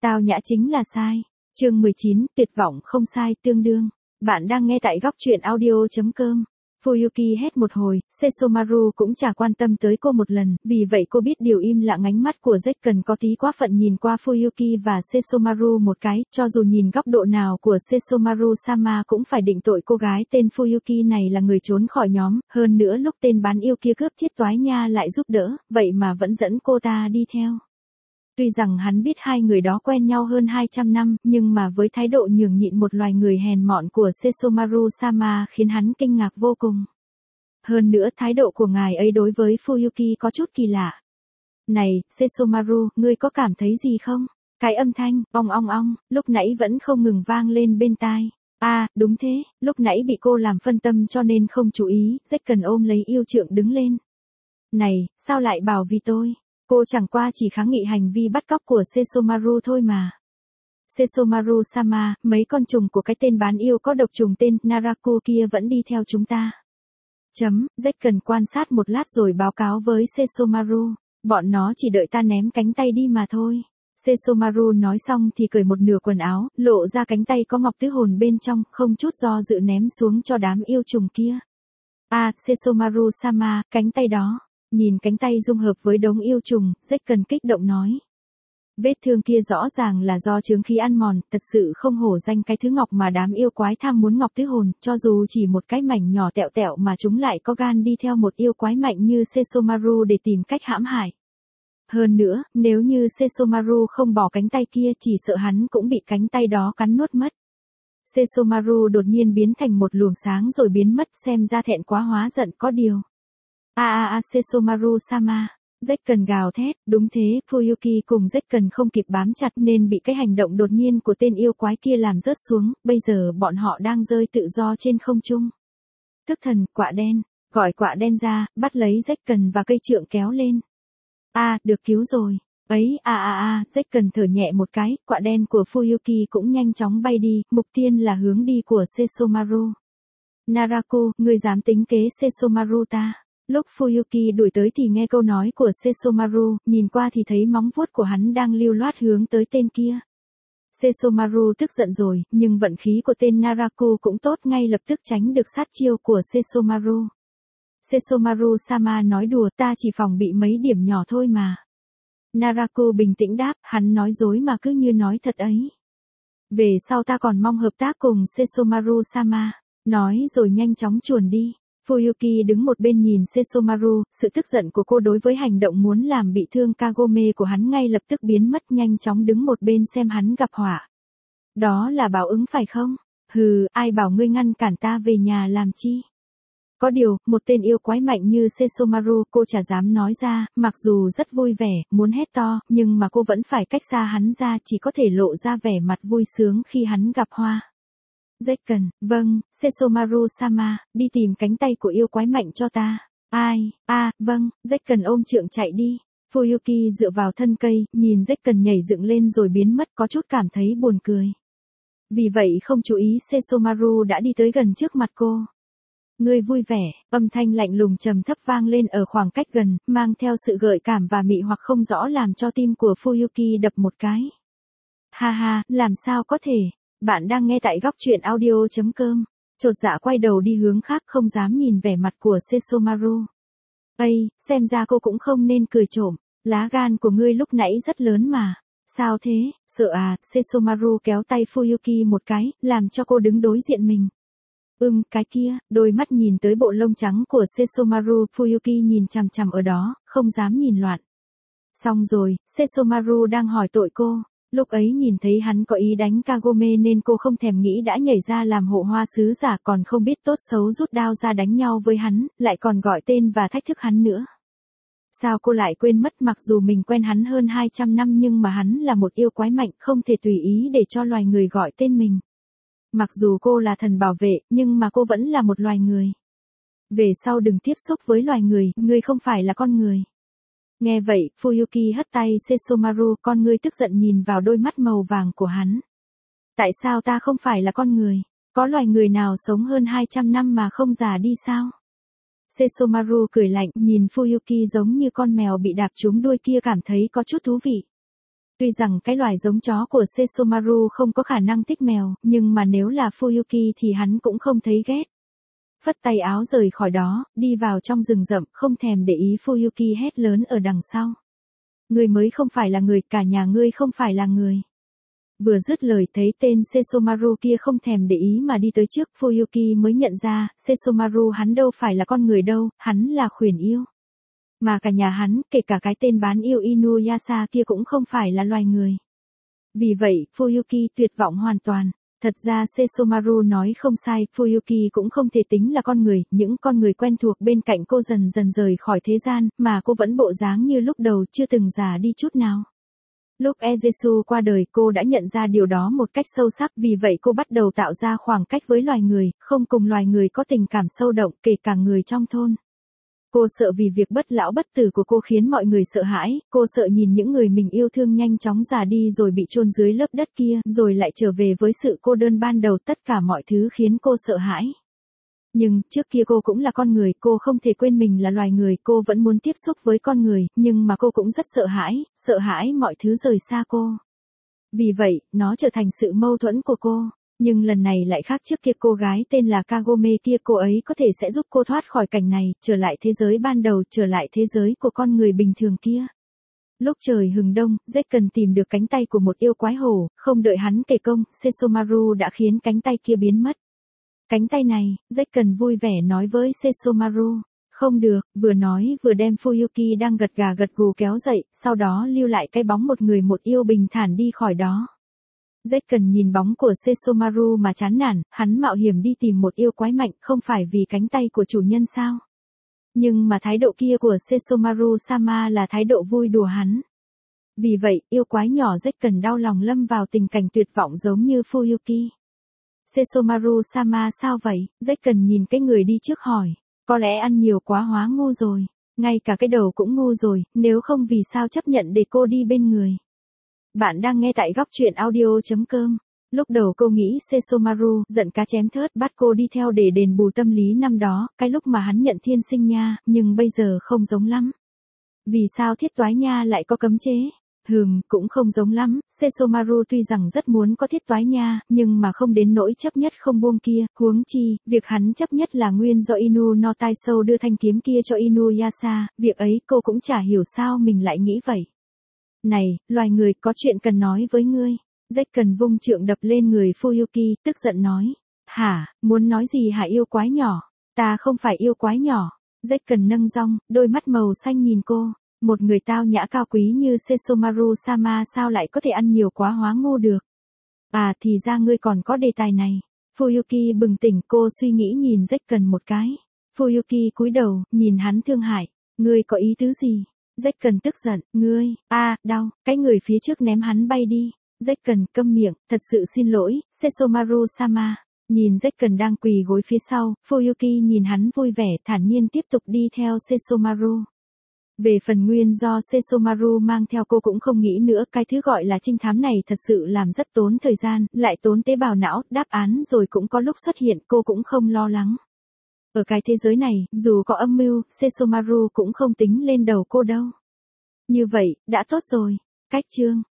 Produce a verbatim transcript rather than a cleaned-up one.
Tao nhã chính là sai. Chương mười chín, tuyệt vọng không sai tương đương. Bạn đang nghe tại góc truyện audio.com. Fuyuki hét một hồi, Sesomaru cũng chả quan tâm tới cô một lần, vì vậy cô biết điều im lặng. Ánh mắt của Jack cần có tí quá phận nhìn qua Fuyuki và Sesomaru một cái, cho dù nhìn góc độ nào của Sesomaru-sama cũng phải định tội cô gái tên Fuyuki này là người trốn khỏi nhóm, hơn nữa lúc tên bán yêu kia cướp thiết toái nha lại giúp đỡ, vậy mà vẫn dẫn cô ta đi theo. Tuy rằng hắn biết hai người đó quen nhau hơn hai trăm năm, nhưng mà với thái độ nhường nhịn một loài người hèn mọn của Sesomaru-sama khiến hắn kinh ngạc vô cùng. Hơn nữa thái độ của ngài ấy đối với Fuyuki có chút kỳ lạ. Này, Sesomaru, ngươi có cảm thấy gì không? Cái âm thanh, ong ong ong, lúc nãy vẫn không ngừng vang lên bên tai. À, đúng thế, lúc nãy bị cô làm phân tâm cho nên không chú ý, Jack cần ôm lấy yêu trượng đứng lên. Này, sao lại bảo vì tôi? Cô chẳng qua chỉ kháng nghị hành vi bắt cóc của Sesomaru thôi mà. Sesomaru-sama, mấy con trùng của cái tên bán yêu có độc trùng tên Naraku kia vẫn đi theo chúng ta. Chấm, Jack cần quan sát một lát rồi báo cáo với Sesomaru. Bọn nó chỉ đợi ta ném cánh tay đi mà thôi. Sesomaru nói xong thì cởi một nửa quần áo, lộ ra cánh tay có ngọc tứ hồn bên trong, không chút do dự ném xuống cho đám yêu trùng kia. À, Sesomaru-sama, cánh tay đó. Nhìn cánh tay dung hợp với đống yêu trùng, Jack cần kích động nói. Vết thương kia rõ ràng là do chướng khí ăn mòn, thật sự không hổ danh cái thứ ngọc mà đám yêu quái tham muốn ngọc tứ hồn, cho dù chỉ một cái mảnh nhỏ tẹo tẹo mà chúng lại có gan đi theo một yêu quái mạnh như Sesomaru để tìm cách hãm hại. Hơn nữa, nếu như Sesomaru không bỏ cánh tay kia chỉ sợ hắn cũng bị cánh tay đó cắn nuốt mất. Sesomaru đột nhiên biến thành một luồng sáng rồi biến mất, xem ra thẹn quá hóa giận có điều. A a a Sesomaru-sama, Jack cần gào thét, đúng thế, Fuyuki cùng Jack cần không kịp bám chặt nên bị cái hành động đột nhiên của tên yêu quái kia làm rớt xuống, bây giờ bọn họ đang rơi tự do trên không trung. Thức thần, quạ đen, gọi quạ đen ra, bắt lấy Jack cần và cây trượng kéo lên. A, à, được cứu rồi. Ấy, a a a, Jack cần thở nhẹ một cái, quạ đen của Fuyuki cũng nhanh chóng bay đi, mục tiêu là hướng đi của Sesomaru. Naraku, ngươi dám tính kế Sesomaru ta? Lúc Fuyuki đuổi tới thì nghe câu nói của Sesomaru, nhìn qua thì thấy móng vuốt của hắn đang lưu loát hướng tới tên kia. Sesomaru tức giận rồi, nhưng vận khí của tên Naraku cũng tốt, ngay lập tức tránh được sát chiêu của Sesomaru. Sesomaru-sama nói đùa, ta chỉ phòng bị mấy điểm nhỏ thôi mà. Naraku bình tĩnh đáp, hắn nói dối mà cứ như nói thật ấy. Về sau ta còn mong hợp tác cùng Sesomaru-sama, nói rồi nhanh chóng chuồn đi. Fuyuki đứng một bên nhìn Sesomaru, sự tức giận của cô đối với hành động muốn làm bị thương Kagome của hắn ngay lập tức biến mất, nhanh chóng đứng một bên xem hắn gặp họa. Đó là báo ứng phải không? Hừ, ai bảo ngươi ngăn cản ta về nhà làm chi? Có điều, một tên yêu quái mạnh như Sesomaru cô chả dám nói ra, mặc dù rất vui vẻ, muốn hét to, nhưng mà cô vẫn phải cách xa hắn ra, chỉ có thể lộ ra vẻ mặt vui sướng khi hắn gặp hoa. Jack cần, vâng, Sesomaru-sama, đi tìm cánh tay của yêu quái mạnh cho ta. Ai, a, à, vâng, Jack cần ôm trượng chạy đi. Fuyuki dựa vào thân cây, nhìn Jack cần nhảy dựng lên rồi biến mất, có chút cảm thấy buồn cười. Vì vậy không chú ý Sesomaru đã đi tới gần trước mặt cô. Ngươi vui vẻ, âm thanh lạnh lùng trầm thấp vang lên ở khoảng cách gần, mang theo sự gợi cảm và mị hoặc không rõ làm cho tim của Fuyuki đập một cái. Ha ha, làm sao có thể? Bạn đang nghe tại góc truyện audio.com. Chột dạ quay đầu đi hướng khác, không dám nhìn vẻ mặt của Sesomaru. Ây, xem ra cô cũng không nên cười trộm, lá gan của ngươi lúc nãy rất lớn mà. Sao thế, sợ à? Sesomaru kéo tay Fuyuki một cái, làm cho cô đứng đối diện mình. Ừm, cái kia, đôi mắt nhìn tới bộ lông trắng của Sesomaru, Fuyuki nhìn chằm chằm ở đó, không dám nhìn loạn. Xong rồi, Sesomaru đang hỏi tội cô. Lúc ấy nhìn thấy hắn có ý đánh Kagome nên cô không thèm nghĩ đã nhảy ra làm hộ hoa sứ giả, còn không biết tốt xấu rút đao ra đánh nhau với hắn, lại còn gọi tên và thách thức hắn nữa. Sao cô lại quên mất mặc dù mình quen hắn hơn hai trăm năm nhưng mà hắn là một yêu quái mạnh, không thể tùy ý để cho loài người gọi tên mình. Mặc dù cô là thần bảo vệ, nhưng mà cô vẫn là một loài người. Về sau đừng tiếp xúc với loài người, ngươi không phải là con người. Nghe vậy, Fuyuki hất tay Sesomaru, con ngươi tức giận nhìn vào đôi mắt màu vàng của hắn. Tại sao ta không phải là con người? Có loài người nào sống hơn hai trăm năm mà không già đi sao? Sesomaru cười lạnh, nhìn Fuyuki giống như con mèo bị đạp trúng đuôi kia, cảm thấy có chút thú vị. Tuy rằng cái loài giống chó của Sesomaru không có khả năng thích mèo, nhưng mà nếu là Fuyuki thì hắn cũng không thấy ghét. Phất tay áo rời khỏi đó, đi vào trong rừng rậm, không thèm để ý Fuyuki hét lớn ở đằng sau. Ngươi mới không phải là người, cả nhà ngươi không phải là người. Vừa dứt lời thấy tên Sesomaru kia không thèm để ý mà đi tới trước, Fuyuki mới nhận ra, Sesomaru hắn đâu phải là con người đâu, hắn là khuyển yêu. Mà cả nhà hắn, kể cả cái tên bán yêu Inuyasha kia cũng không phải là loài người. Vì vậy, Fuyuki tuyệt vọng hoàn toàn. Thật ra Sesomaru nói không sai, Fuyuki cũng không thể tính là con người, những con người quen thuộc bên cạnh cô dần dần rời khỏi thế gian, mà cô vẫn bộ dáng như lúc đầu chưa từng già đi chút nào. Lúc Ejesu qua đời cô đã nhận ra điều đó một cách sâu sắc, vì vậy cô bắt đầu tạo ra khoảng cách với loài người, không cùng loài người có tình cảm sâu đậm, kể cả người trong thôn. Cô sợ vì việc bất lão bất tử của cô khiến mọi người sợ hãi, cô sợ nhìn những người mình yêu thương nhanh chóng già đi rồi bị chôn dưới lớp đất kia, rồi lại trở về với sự cô đơn ban đầu, tất cả mọi thứ khiến cô sợ hãi. Nhưng, trước kia cô cũng là con người, cô không thể quên mình là loài người, cô vẫn muốn tiếp xúc với con người, nhưng mà cô cũng rất sợ hãi, sợ hãi mọi thứ rời xa cô. Vì vậy, nó trở thành sự mâu thuẫn của cô. Nhưng lần này lại khác, trước kia cô gái tên là Kagome kia, cô ấy có thể sẽ giúp cô thoát khỏi cảnh này, trở lại thế giới ban đầu, trở lại thế giới của con người bình thường kia. Lúc trời hừng đông, Jack cần tìm được cánh tay của một yêu quái hổ, không đợi hắn kể công, Sesomaru đã khiến cánh tay kia biến mất. Cánh tay này, Jack cần vui vẻ nói với Sesomaru. Không được, vừa nói vừa đem Fuyuki đang gật gà gật gù kéo dậy, sau đó lưu lại cái bóng một người một yêu bình thản đi khỏi đó. Jack cần nhìn bóng của Sesomaru mà chán nản, hắn mạo hiểm đi tìm một yêu quái mạnh, không phải vì cánh tay của chủ nhân sao? Nhưng mà thái độ kia của Sesomaru-sama là thái độ vui đùa hắn. Vì vậy, yêu quái nhỏ Jack cần đau lòng lâm vào tình cảnh tuyệt vọng giống như Fuyuki. Sesomaru-sama sao vậy? Jack cần nhìn cái người đi trước hỏi. Có lẽ ăn nhiều quá hóa ngu rồi. Ngay cả cái đầu cũng ngu rồi, nếu không vì sao chấp nhận để cô đi bên người. Bạn đang nghe tại góc truyện audio chấm com. Lúc đầu cô nghĩ Sesomaru giận cá chém thớt bắt cô đi theo để đền bù tâm lý năm đó, cái lúc mà hắn nhận thiên sinh nha, nhưng bây giờ không giống lắm. Vì sao thiết toái nha lại có cấm chế? Hừm, cũng không giống lắm, Sesomaru tuy rằng rất muốn có thiết toái nha, nhưng mà không đến nỗi chấp nhất không buông kia, huống chi, việc hắn chấp nhất là nguyên do Inu no Taisou đưa thanh kiếm kia cho Inuyasha, việc ấy cô cũng chả hiểu sao mình lại nghĩ vậy. Này, loài người, có chuyện cần nói với ngươi. Jack cần vung trượng đập lên người Fuyuki, tức giận nói. Hả, muốn nói gì hả yêu quái nhỏ? Ta không phải yêu quái nhỏ. Jack cần nâng rong, đôi mắt màu xanh nhìn cô. Một người tao nhã cao quý như Sesomaru-sama sao lại có thể ăn nhiều quá hóa ngu được? À thì ra ngươi còn có đề tài này. Fuyuki bừng tỉnh, cô suy nghĩ nhìn Jack cần một cái. Fuyuki cúi đầu, nhìn hắn thương hại. Ngươi có ý tứ gì? Jack cần tức giận, ngươi, a, à, đau, cái người phía trước ném hắn bay đi. Jack cần câm miệng, thật sự xin lỗi, Sesomaru-sama. Nhìn Jack cần đang quỳ gối phía sau, Fuyuki nhìn hắn vui vẻ, thản nhiên tiếp tục đi theo Sesomaru. Về phần nguyên do Sesomaru mang theo cô cũng không nghĩ nữa, cái thứ gọi là trinh thám này thật sự làm rất tốn thời gian, lại tốn tế bào não, đáp án rồi cũng có lúc xuất hiện, cô cũng không lo lắng. Ở cái thế giới này, dù có âm mưu, Sesomaru cũng không tính lên đầu cô đâu. Như vậy, đã tốt rồi. Cách chương